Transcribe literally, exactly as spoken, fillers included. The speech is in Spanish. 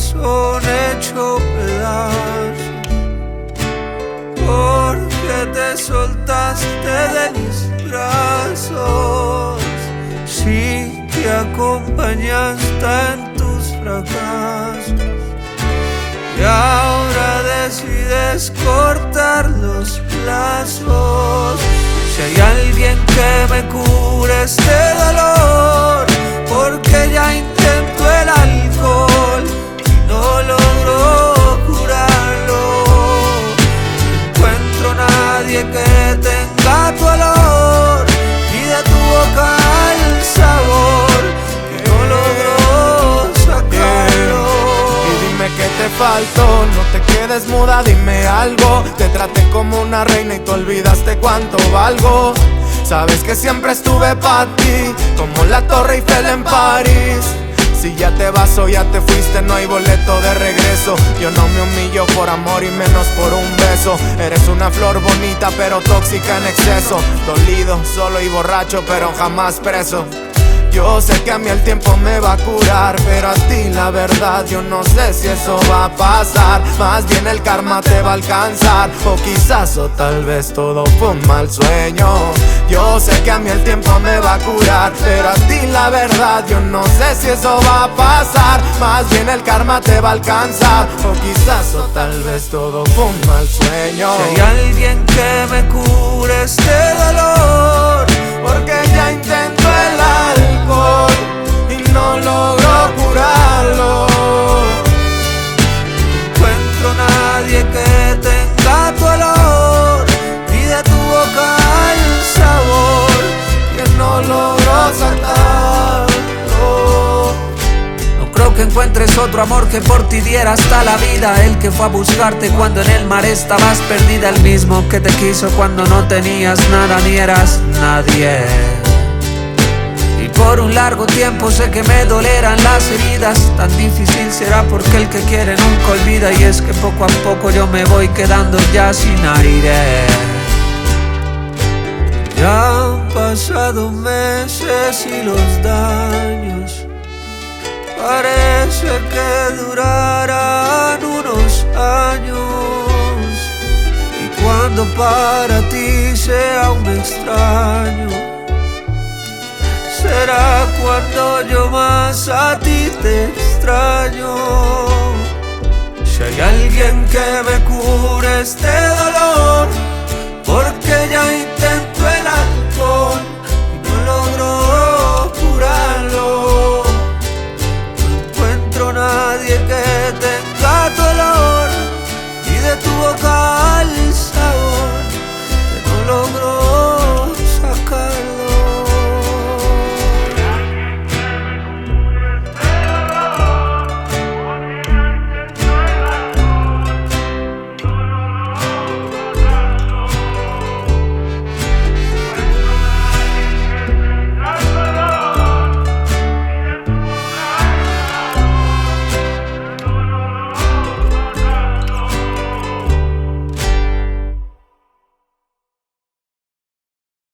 corazón hecho pedazos, porque te soltaste de mis brazos. Si te acompañaste en tus fracasos y ahora decides cortar los lazos. Si hay alguien que me cure este dolor, porque ya intento el alcohol y no logro curarlo. No encuentro nadie que tenga tu olor, ni de tu boca el sabor, que no logro sacarlo. Y dime qué te faltó, no te quedes muda, dime algo. Te traté como una reina y te olvidaste cuánto valgo. Sabes que siempre estuve pa' ti, como la Torre Eiffel en París. Si ya te vas o ya te fuiste, no hay boleto de regreso. Yo no me humillo por amor y menos por un beso. Eres una flor bonita pero tóxica en exceso. Dolido, solo y borracho pero jamás preso. Yo sé que a mí el tiempo me va a curar, pero a ti la verdad yo no sé si eso va a pasar. Más bien el karma te va a alcanzar, o quizás o tal vez todo fue un mal sueño. Yo sé que a mí el tiempo me va a curar, pero a ti la verdad yo no sé si eso va a pasar. Más bien el karma te va a alcanzar, o quizás o tal vez todo fue un mal sueño. Si hay alguien que me cure este dolor, porque ya intento el alcohol y no logro curarlo. No encuentro nadie que tenga tu olor, ni de tu boca el sabor, que no logro sacarlo. No creo que encuentres otro amor que por ti diera hasta la vida. El que fue a buscarte cuando en el mar estabas perdida, el mismo que te quiso cuando no tenías nada ni eras nadie. Y por un largo tiempo sé que me dolerán las heridas. Tan difícil será porque el que quiere nunca olvida. Y es que poco a poco yo me voy quedando ya sin aire. Ya han pasado meses y los daños parece que durarán unos años. Y cuando para ti sea un extraño, será cuando yo más a ti te extraño. Si hay alguien que me cure este dolor, porque ya intento el alcohol y no logro curarlo. No encuentro nadie que tenga tu olor, ni de tu boca